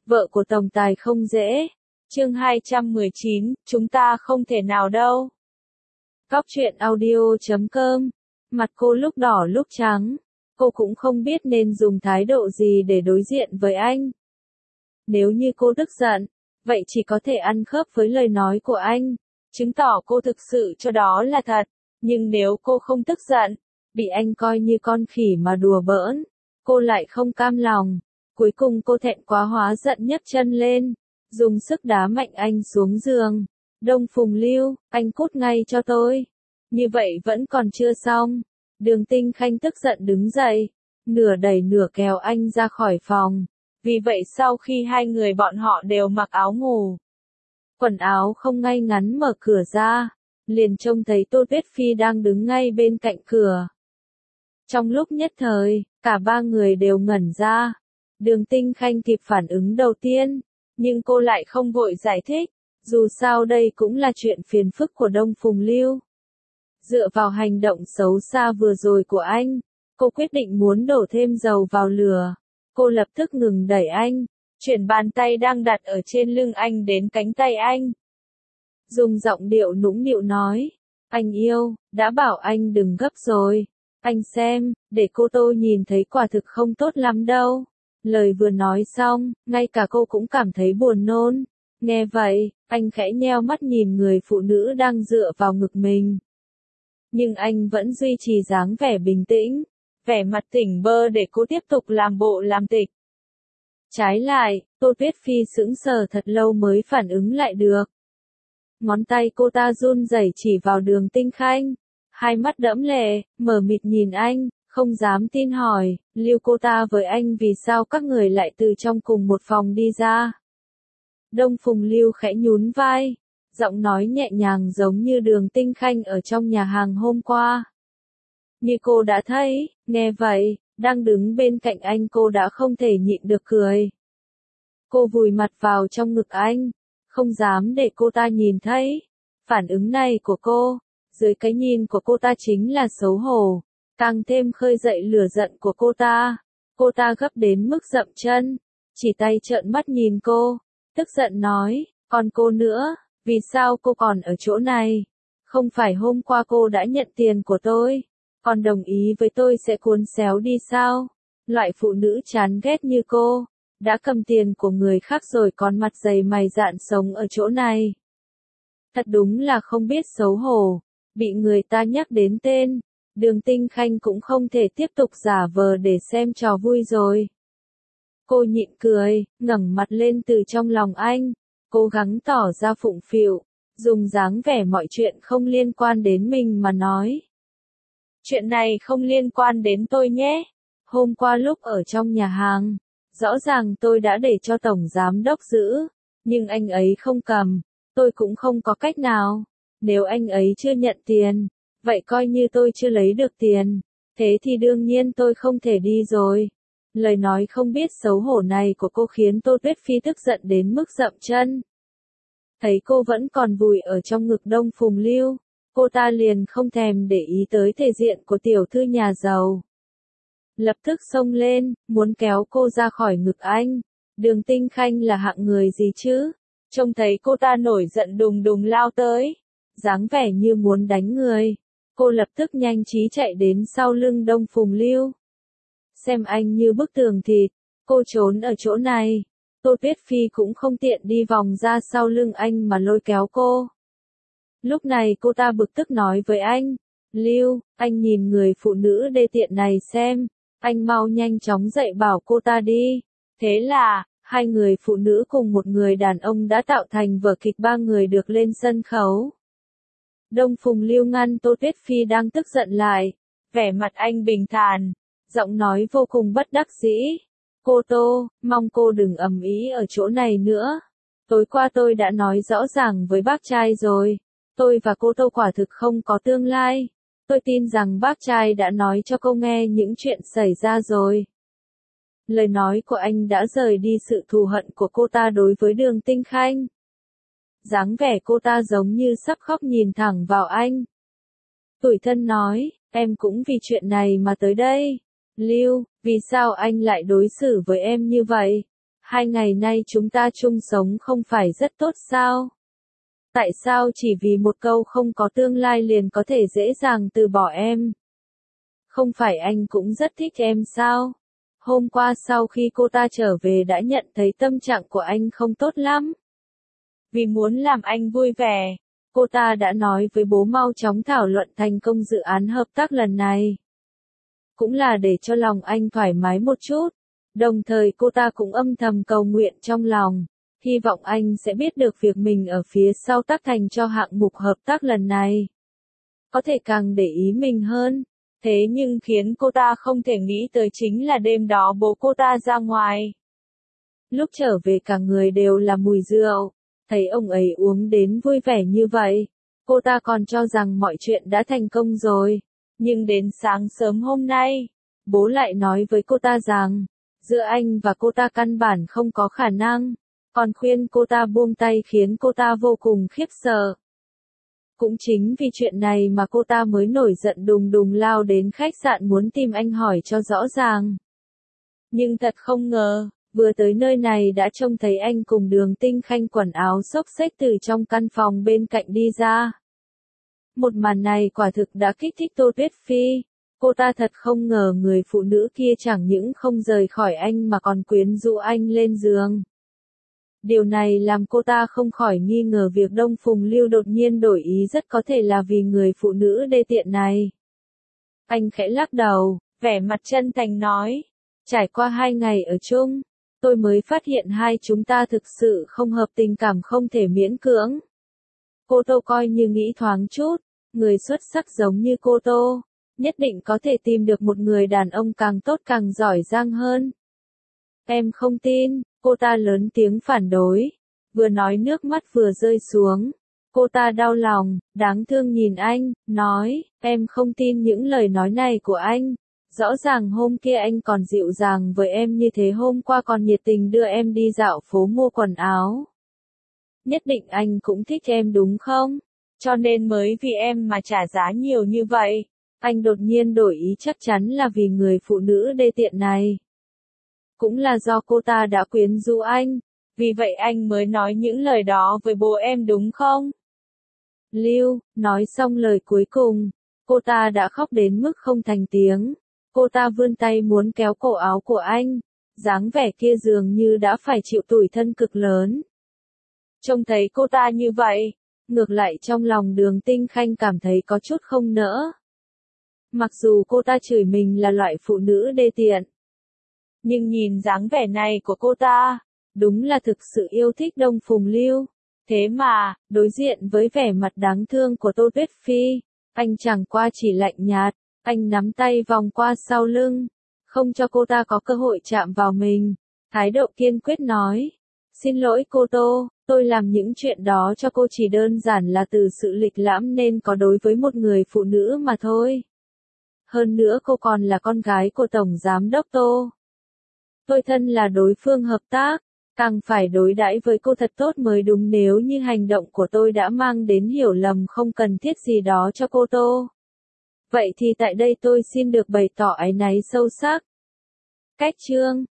vợ của tổng tài không dễ. Chương 219, chúng ta không thể nào đâu. Cóc truyện audio.com. Mặt cô lúc đỏ lúc trắng. Cô cũng không biết nên dùng thái độ gì để đối diện với anh. Nếu như cô tức giận, vậy chỉ có thể ăn khớp với lời nói của anh, chứng tỏ cô thực sự cho đó là thật. Nhưng nếu cô không tức giận, bị anh coi như con khỉ mà đùa bỡn, cô lại không cam lòng. Cuối cùng cô thẹn quá hóa giận nhấc chân lên, dùng sức đá mạnh anh xuống giường. Đông Phùng Lưu, anh cút ngay cho tôi. Như vậy vẫn còn chưa xong. Đường Tinh Khanh tức giận đứng dậy, nửa đẩy nửa kéo anh ra khỏi phòng. Vì vậy sau khi hai người bọn họ đều mặc áo ngủ, quần áo không ngay ngắn mở cửa ra, liền trông thấy Tô Tuyết Phi đang đứng ngay bên cạnh cửa. Trong lúc nhất thời, cả ba người đều ngẩn ra. Đường Tinh Khanh kịp phản ứng đầu tiên, nhưng cô lại không vội giải thích, dù sao đây cũng là chuyện phiền phức của Đông Phùng Lưu. Dựa vào hành động xấu xa vừa rồi của anh, cô quyết định muốn đổ thêm dầu vào lửa. Cô lập tức ngừng đẩy anh, chuyển bàn tay đang đặt ở trên lưng anh đến cánh tay anh. Dùng giọng điệu nũng nịu nói, anh yêu, đã bảo anh đừng gấp rồi. Anh xem, để cô Tô nhìn thấy quả thực không tốt lắm đâu. Lời vừa nói xong, ngay cả cô cũng cảm thấy buồn nôn. Nghe vậy, anh khẽ nheo mắt nhìn người phụ nữ đang dựa vào ngực mình. Nhưng anh vẫn duy trì dáng vẻ bình tĩnh, vẻ mặt tỉnh bơ để cô tiếp tục làm bộ làm tịch. Trái lại, Tô Tuyết Phi sững sờ thật lâu mới phản ứng lại được. Ngón tay cô ta run rẩy chỉ vào Đường Tinh Khanh, hai mắt đẫm lệ, mờ mịt nhìn anh, không dám tin hỏi, Lưu cô ta với anh vì sao các người lại từ trong cùng một phòng đi ra. Đông Phùng Lưu khẽ nhún vai, giọng nói nhẹ nhàng giống như Đường Tinh Khanh ở trong nhà hàng hôm qua. Như cô đã thấy, nghe vậy, đang đứng bên cạnh anh cô đã không thể nhịn được cười. Cô vùi mặt vào trong ngực anh, không dám để cô ta nhìn thấy. Phản ứng này của cô, dưới cái nhìn của cô ta chính là xấu hổ, càng thêm khơi dậy lửa giận của cô ta. Cô ta gấp đến mức dậm chân, chỉ tay trợn mắt nhìn cô, tức giận nói, còn cô nữa, vì sao cô còn ở chỗ này? Không phải hôm qua cô đã nhận tiền của tôi, còn đồng ý với tôi sẽ cuốn xéo đi sao? Loại phụ nữ chán ghét như cô, đã cầm tiền của người khác rồi còn mặt dày mày dạn sống ở chỗ này. Thật đúng là không biết xấu hổ, bị người ta nhắc đến tên, Đường Tinh Khanh cũng không thể tiếp tục giả vờ để xem trò vui rồi. Cô nhịn cười, ngẩng mặt lên từ trong lòng anh, cố gắng tỏ ra phụng phịu, dùng dáng vẻ mọi chuyện không liên quan đến mình mà nói. Chuyện này không liên quan đến tôi nhé. Hôm qua lúc ở trong nhà hàng, rõ ràng tôi đã để cho tổng giám đốc giữ, nhưng anh ấy không cầm, tôi cũng không có cách nào. Nếu anh ấy chưa nhận tiền, vậy coi như tôi chưa lấy được tiền, thế thì đương nhiên tôi không thể đi rồi. Lời nói không biết xấu hổ này của cô khiến Tô Tuyết Phi tức giận đến mức dậm chân. Thấy cô vẫn còn vùi ở trong ngực Đông Phùng Lưu, cô ta liền không thèm để ý tới thể diện của tiểu thư nhà giàu. Lập tức xông lên, muốn kéo cô ra khỏi ngực anh. Đường Tinh Khanh là hạng người gì chứ? Trông thấy cô ta nổi giận đùng đùng lao tới, dáng vẻ như muốn đánh người. Cô lập tức nhanh trí chạy đến sau lưng Đông Phùng Lưu. Xem anh như bức tường thịt, cô trốn ở chỗ này. Tô Tuyết Phi cũng không tiện đi vòng ra sau lưng anh mà lôi kéo cô. Lúc này cô ta bực tức nói với anh, Lưu, anh nhìn người phụ nữ đê tiện này xem, anh mau nhanh chóng dậy bảo cô ta đi. Thế là, hai người phụ nữ cùng một người đàn ông đã tạo thành vở kịch ba người được lên sân khấu. Đông Phùng Lưu ngăn Tô Tuyết Phi đang tức giận lại, vẻ mặt anh bình thản, giọng nói vô cùng bất đắc dĩ. Cô Tô, mong cô đừng ầm ĩ ở chỗ này nữa. Tối qua tôi đã nói rõ ràng với bác trai rồi, tôi và cô Tô quả thực không có tương lai. Tôi tin rằng bác trai đã nói cho cô nghe những chuyện xảy ra rồi. Lời nói của anh đã rời đi sự thù hận của cô ta đối với Đường Tinh Khanh. Dáng vẻ cô ta giống như sắp khóc nhìn thẳng vào anh. Tủi thân nói, em cũng vì chuyện này mà tới đây. Lưu, vì sao anh lại đối xử với em như vậy? 2 ngày nay chúng ta chung sống không phải rất tốt sao? Tại sao chỉ vì một câu không có tương lai liền có thể dễ dàng từ bỏ em? Không phải anh cũng rất thích em sao? Hôm qua sau khi cô ta trở về đã nhận thấy tâm trạng của anh không tốt lắm. Vì muốn làm anh vui vẻ, cô ta đã nói với bố mau chóng thảo luận thành công dự án hợp tác lần này. Cũng là để cho lòng anh thoải mái một chút. Đồng thời cô ta cũng âm thầm cầu nguyện trong lòng, hy vọng anh sẽ biết được việc mình ở phía sau tác thành cho hạng mục hợp tác lần này. Có thể càng để ý mình hơn. Thế nhưng khiến cô ta không thể nghĩ tới chính là đêm đó bố cô ta ra ngoài. Lúc trở về cả người đều là mùi rượu, thấy ông ấy uống đến vui vẻ như vậy, cô ta còn cho rằng mọi chuyện đã thành công rồi. Nhưng đến sáng sớm hôm nay, bố lại nói với cô ta rằng, giữa anh và cô ta căn bản không có khả năng, còn khuyên cô ta buông tay khiến cô ta vô cùng khiếp sợ. Cũng chính vì chuyện này mà cô ta mới nổi giận đùng đùng lao đến khách sạn muốn tìm anh hỏi cho rõ ràng. Nhưng thật không ngờ, vừa tới nơi này đã trông thấy anh cùng Đường Tinh Khanh quần áo xốc xếch từ trong căn phòng bên cạnh đi ra. Một màn này quả thực đã kích thích Tô Tuyết Phi. Cô ta thật không ngờ người phụ nữ kia chẳng những không rời khỏi anh mà còn quyến rũ anh lên giường. Điều này làm cô ta không khỏi nghi ngờ việc Đông Phùng Lưu đột nhiên đổi ý rất có thể là vì người phụ nữ đê tiện này. Anh khẽ lắc đầu, vẻ mặt chân thành nói, trải qua 2 ngày ở chung, tôi mới phát hiện hai chúng ta thực sự không hợp, tình cảm không thể miễn cưỡng. Cô Tô coi như nghĩ thoáng chút, người xuất sắc giống như cô Tô, nhất định có thể tìm được một người đàn ông càng tốt càng giỏi giang hơn. Em không tin, cô ta lớn tiếng phản đối, vừa nói nước mắt vừa rơi xuống. Cô ta đau lòng, đáng thương nhìn anh, nói, em không tin những lời nói này của anh. Rõ ràng hôm kia anh còn dịu dàng với em như thế, hôm qua còn nhiệt tình đưa em đi dạo phố mua quần áo. Nhất định anh cũng thích em đúng không? Cho nên mới vì em mà trả giá nhiều như vậy. Anh đột nhiên đổi ý chắc chắn là vì người phụ nữ đê tiện này. Cũng là do cô ta đã quyến rũ anh, vì vậy anh mới nói những lời đó với bố em đúng không? Lưu, nói xong lời cuối cùng, cô ta đã khóc đến mức không thành tiếng. Cô ta vươn tay muốn kéo cổ áo của anh, dáng vẻ kia dường như đã phải chịu tủi thân cực lớn. Trông thấy cô ta như vậy, ngược lại trong lòng Đường Tinh Khanh cảm thấy có chút không nỡ. Mặc dù cô ta chửi mình là loại phụ nữ đê tiện, nhưng nhìn dáng vẻ này của cô ta, đúng là thực sự yêu thích Đông Phùng Lưu. Thế mà, đối diện với vẻ mặt đáng thương của Tô Tuyết Phi, anh chẳng qua chỉ lạnh nhạt, anh nắm tay vòng qua sau lưng, không cho cô ta có cơ hội chạm vào mình. Thái độ kiên quyết nói, xin lỗi cô Tô, tôi làm những chuyện đó cho cô chỉ đơn giản là từ sự lịch lãm nên có đối với một người phụ nữ mà thôi. Hơn nữa cô còn là con gái của Tổng Giám Đốc Tô. Tôi thân là đối phương hợp tác, càng phải đối đãi với cô thật tốt mới đúng, nếu như hành động của tôi đã mang đến hiểu lầm không cần thiết gì đó cho cô Tô. Vậy thì tại đây tôi xin được bày tỏ áy náy sâu sắc. Cách chương